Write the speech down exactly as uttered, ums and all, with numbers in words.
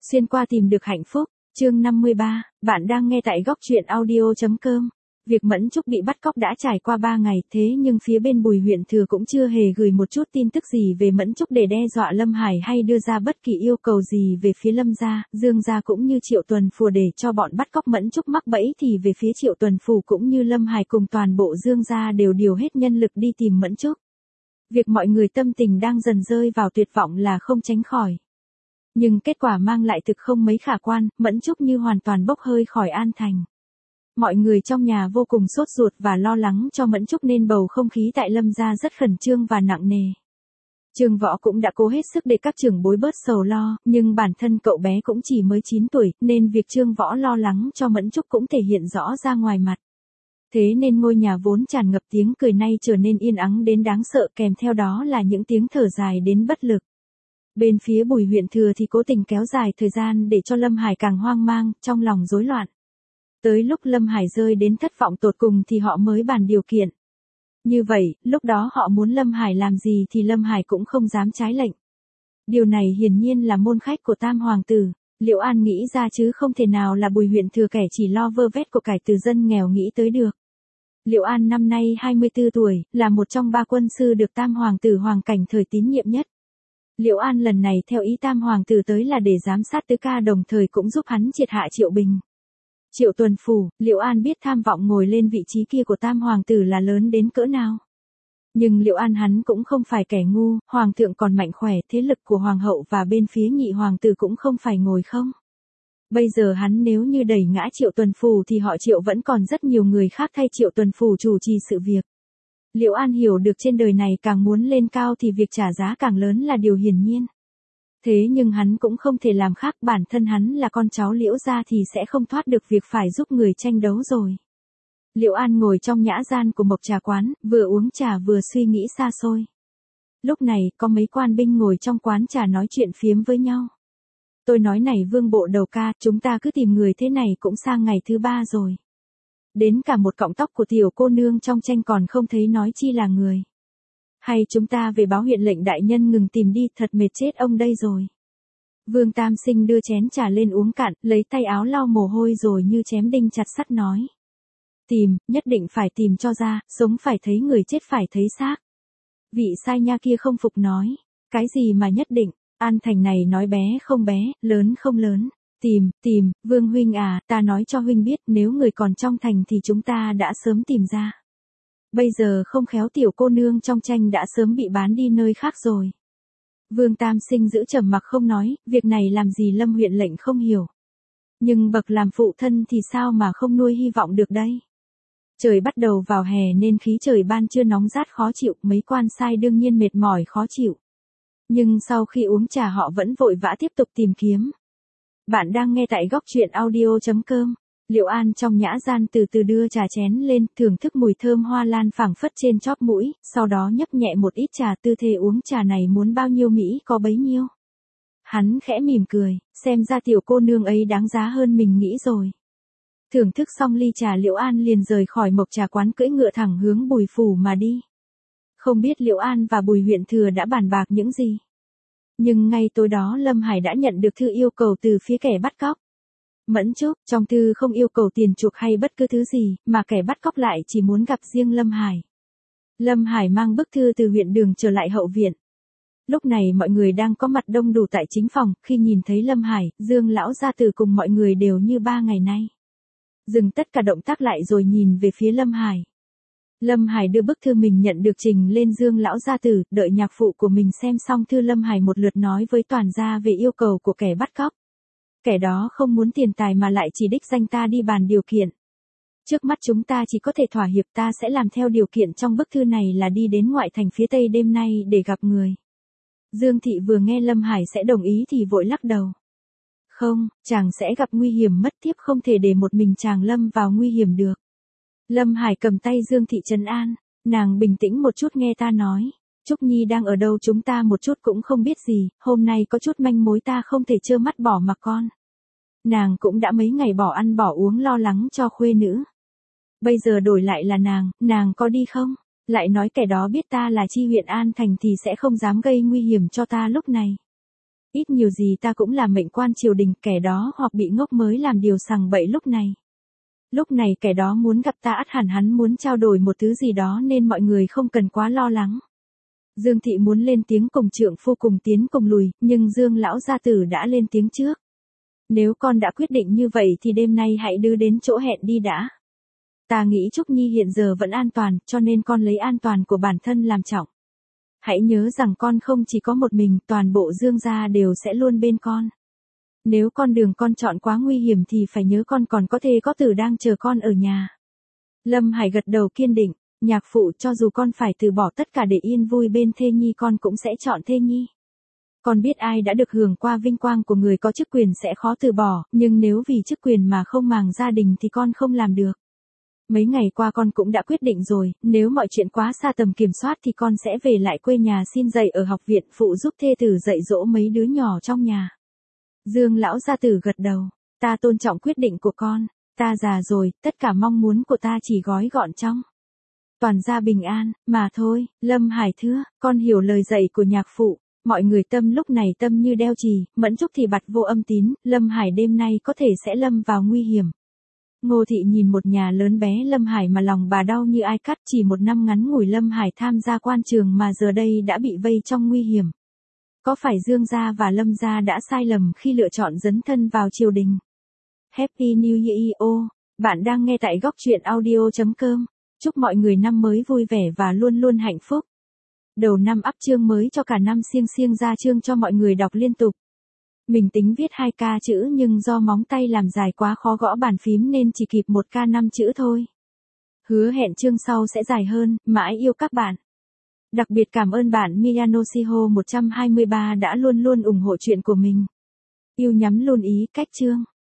Xuyên qua tìm được hạnh phúc, chương năm mươi ba, bạn đang nghe tại góc truyện audio chấm com. Việc Mẫn Trúc bị bắt cóc đã trải qua ba ngày, thế nhưng phía bên Bùi huyện thừa cũng chưa hề gửi một chút tin tức gì về Mẫn Trúc để đe dọa Lâm Hải hay đưa ra bất kỳ yêu cầu gì về phía Lâm gia, Dương gia cũng như Triệu Tuần Phù để cho bọn bắt cóc Mẫn Trúc mắc bẫy thì về phía Triệu Tuần Phù cũng như Lâm Hải cùng toàn bộ Dương gia đều điều hết nhân lực đi tìm Mẫn Trúc. Việc mọi người tâm tình đang dần rơi vào tuyệt vọng là không tránh khỏi. Nhưng kết quả mang lại thực không mấy khả quan, Mẫn Trúc như hoàn toàn bốc hơi khỏi An Thành. Mọi người trong nhà vô cùng sốt ruột và lo lắng cho Mẫn Trúc nên bầu không khí tại Lâm gia rất khẩn trương và nặng nề. Trương Võ cũng đã cố hết sức để các trưởng bối bớt sầu lo, nhưng bản thân cậu bé cũng chỉ mới chín tuổi, nên việc Trương Võ lo lắng cho Mẫn Trúc cũng thể hiện rõ ra ngoài mặt. Thế nên ngôi nhà vốn tràn ngập tiếng cười nay trở nên yên ắng đến đáng sợ, kèm theo đó là những tiếng thở dài đến bất lực. Bên phía Bùi huyện thừa thì cố tình kéo dài thời gian để cho Lâm Hải càng hoang mang, trong lòng rối loạn. Tới lúc Lâm Hải rơi đến thất vọng tột cùng thì họ mới bàn điều kiện. Như vậy, lúc đó họ muốn Lâm Hải làm gì thì Lâm Hải cũng không dám trái lệnh. Điều này hiển nhiên là môn khách của Tam Hoàng tử, Liễu An nghĩ ra chứ không thể nào là Bùi huyện thừa kẻ chỉ lo vơ vét của cải từ dân nghèo nghĩ tới được. Liễu An năm nay hai mươi tư tuổi, là một trong ba quân sư được Tam Hoàng tử Hoàng Cảnh thời tín nhiệm nhất. Liễu An lần này theo ý Tam Hoàng tử tới là để giám sát Tứ Ca đồng thời cũng giúp hắn triệt hạ Triệu Bình. Triệu Tuần Phù, Liễu An biết tham vọng ngồi lên vị trí kia của Tam Hoàng tử là lớn đến cỡ nào. Nhưng Liễu An hắn cũng không phải kẻ ngu, Hoàng thượng còn mạnh khỏe, thế lực của Hoàng hậu và bên phía nhị Hoàng tử cũng không phải ngồi không. Bây giờ hắn nếu như đẩy ngã Triệu Tuần Phù thì họ Triệu vẫn còn rất nhiều người khác thay Triệu Tuần Phù chủ trì sự việc. Liễu An hiểu được trên đời này càng muốn lên cao thì việc trả giá càng lớn là điều hiển nhiên. Thế nhưng hắn cũng không thể làm khác, bản thân hắn là con cháu Liễu gia thì sẽ không thoát được việc phải giúp người tranh đấu rồi. Liễu An ngồi trong nhã gian của Mộc Trà quán, vừa uống trà vừa suy nghĩ xa xôi. Lúc này, có mấy quan binh ngồi trong quán trà nói chuyện phiếm với nhau. Tôi nói này Vương bộ đầu ca, chúng ta cứ tìm người thế này cũng sang ngày thứ ba rồi. Đến cả một cọng tóc của tiểu cô nương trong tranh còn không thấy nói chi là người. Hay chúng ta về báo huyện lệnh đại nhân ngừng tìm đi, thật mệt chết ông đây rồi. Vương Tam Sinh đưa chén trà lên uống cạn, lấy tay áo lau mồ hôi rồi như chém đinh chặt sắt nói. Tìm, nhất định phải tìm cho ra, sống phải thấy người chết phải thấy xác. Vị sai nha kia không phục nói. Cái gì mà nhất định, An Thành này nói bé không bé, lớn không lớn. Tìm, tìm, Vương huynh à, ta nói cho huynh biết nếu người còn trong thành thì chúng ta đã sớm tìm ra. Bây giờ không khéo tiểu cô nương trong tranh đã sớm bị bán đi nơi khác rồi. Vương Tam Sinh giữ trầm mặc không nói, việc này làm gì Lâm huyện lệnh không hiểu. Nhưng bậc làm phụ thân thì sao mà không nuôi hy vọng được đây. Trời bắt đầu vào hè nên khí trời ban trưa nóng rát khó chịu, mấy quan sai đương nhiên mệt mỏi khó chịu. Nhưng sau khi uống trà họ vẫn vội vã tiếp tục tìm kiếm. Bạn đang nghe tại góc truyện audio chấm com. Liễu An trong nhã gian từ từ đưa trà chén lên, thưởng thức mùi thơm hoa lan phảng phất trên chóp mũi, sau đó nhấp nhẹ một ít trà, tư thế uống trà này muốn bao nhiêu Mỹ có bấy nhiêu. Hắn khẽ mỉm cười, xem ra tiểu cô nương ấy đáng giá hơn mình nghĩ rồi. Thưởng thức xong ly trà Liễu An liền rời khỏi Mộc Trà quán cưỡi ngựa thẳng hướng Bùi phủ mà đi. Không biết Liễu An và Bùi huyện thừa đã bàn bạc những gì. Nhưng ngay tối đó Lâm Hải đã nhận được thư yêu cầu từ phía kẻ bắt cóc. Mẫn Trúc, trong thư không yêu cầu tiền chuộc hay bất cứ thứ gì, mà kẻ bắt cóc lại chỉ muốn gặp riêng Lâm Hải. Lâm Hải mang bức thư từ huyện đường trở lại hậu viện. Lúc này mọi người đang có mặt đông đủ tại chính phòng, khi nhìn thấy Lâm Hải, Dương lão gia tử cùng mọi người đều như ba ngày nay. Dừng tất cả động tác lại rồi nhìn về phía Lâm Hải. Lâm Hải đưa bức thư mình nhận được trình lên Dương lão gia tử, đợi nhạc phụ của mình xem xong thư Lâm Hải một lượt nói với toàn gia về yêu cầu của kẻ bắt cóc. Kẻ đó không muốn tiền tài mà lại chỉ đích danh ta đi bàn điều kiện. Trước mắt chúng ta chỉ có thể thỏa hiệp, ta sẽ làm theo điều kiện trong bức thư này là đi đến ngoại thành phía tây đêm nay để gặp người. Dương thị vừa nghe Lâm Hải sẽ đồng ý thì vội lắc đầu. Không, chàng sẽ gặp nguy hiểm mất tiếp, không thể để một mình chàng lâm vào nguy hiểm được. Lâm Hải cầm tay Dương thị trấn an, nàng bình tĩnh một chút nghe ta nói. Trúc Nhi đang ở đâu chúng ta một chút cũng không biết gì, hôm nay có chút manh mối ta không thể trơ mắt bỏ mặc con. Nàng cũng đã mấy ngày bỏ ăn bỏ uống lo lắng cho khuê nữ. Bây giờ đổi lại là nàng, nàng có đi không? Lại nói kẻ đó biết ta là chi huyện An Thành thì sẽ không dám gây nguy hiểm cho ta lúc này. Ít nhiều gì ta cũng là mệnh quan triều đình, kẻ đó hoặc bị ngốc mới làm điều sằng bậy lúc này. Lúc này kẻ đó muốn gặp ta ắt hẳn hắn muốn trao đổi một thứ gì đó nên mọi người không cần quá lo lắng. Dương thị muốn lên tiếng cùng trượng phu cùng tiến cùng lùi, nhưng Dương lão gia tử đã lên tiếng trước. Nếu con đã quyết định như vậy thì đêm nay hãy đưa đến chỗ hẹn đi đã. Ta nghĩ Trúc Nhi hiện giờ vẫn an toàn, cho nên con lấy an toàn của bản thân làm trọng. Hãy nhớ rằng con không chỉ có một mình, toàn bộ Dương gia đều sẽ luôn bên con. Nếu con đường con chọn quá nguy hiểm thì phải nhớ con còn có thê có tử đang chờ con ở nhà. Lâm Hải gật đầu kiên định, nhạc phụ cho dù con phải từ bỏ tất cả để yên vui bên thê nhi con cũng sẽ chọn thê nhi. Con biết ai đã được hưởng qua vinh quang của người có chức quyền sẽ khó từ bỏ, nhưng nếu vì chức quyền mà không màng gia đình thì con không làm được. Mấy ngày qua con cũng đã quyết định rồi, nếu mọi chuyện quá xa tầm kiểm soát thì con sẽ về lại quê nhà xin dạy ở học viện phụ giúp thê tử dạy dỗ mấy đứa nhỏ trong nhà. Dương lão gia tử gật đầu, ta tôn trọng quyết định của con, ta già rồi, tất cả mong muốn của ta chỉ gói gọn trong toàn gia bình an, mà thôi. Lâm Hải thưa, con hiểu lời dạy của nhạc phụ. Mọi người tâm lúc này tâm như đeo chì, Mẫn Trúc thì bặt vô âm tín, Lâm Hải đêm nay có thể sẽ lâm vào nguy hiểm. Ngô thị nhìn một nhà lớn bé Lâm Hải mà lòng bà đau như ai cắt, chỉ một năm ngắn ngủi Lâm Hải tham gia quan trường mà giờ đây đã bị vây trong nguy hiểm. Có phải Dương gia và Lâm gia đã sai lầm khi lựa chọn dấn thân vào triều đình? Happy New Year! Bạn đang nghe tại góc truyện audio chấm com. Chúc mọi người năm mới vui vẻ và luôn luôn hạnh phúc. Đầu năm up chương mới cho cả năm siêng siêng ra chương cho mọi người đọc liên tục. Mình tính viết hai ca chữ nhưng do móng tay làm dài quá khó gõ bàn phím nên chỉ kịp một ca năm chữ thôi. Hứa hẹn chương sau sẽ dài hơn, mãi yêu các bạn. Đặc biệt cảm ơn bạn Miyanoshiho một trăm hai mươi ba đã luôn luôn ủng hộ chuyện của mình. Yêu nhắm luôn ý cách chương.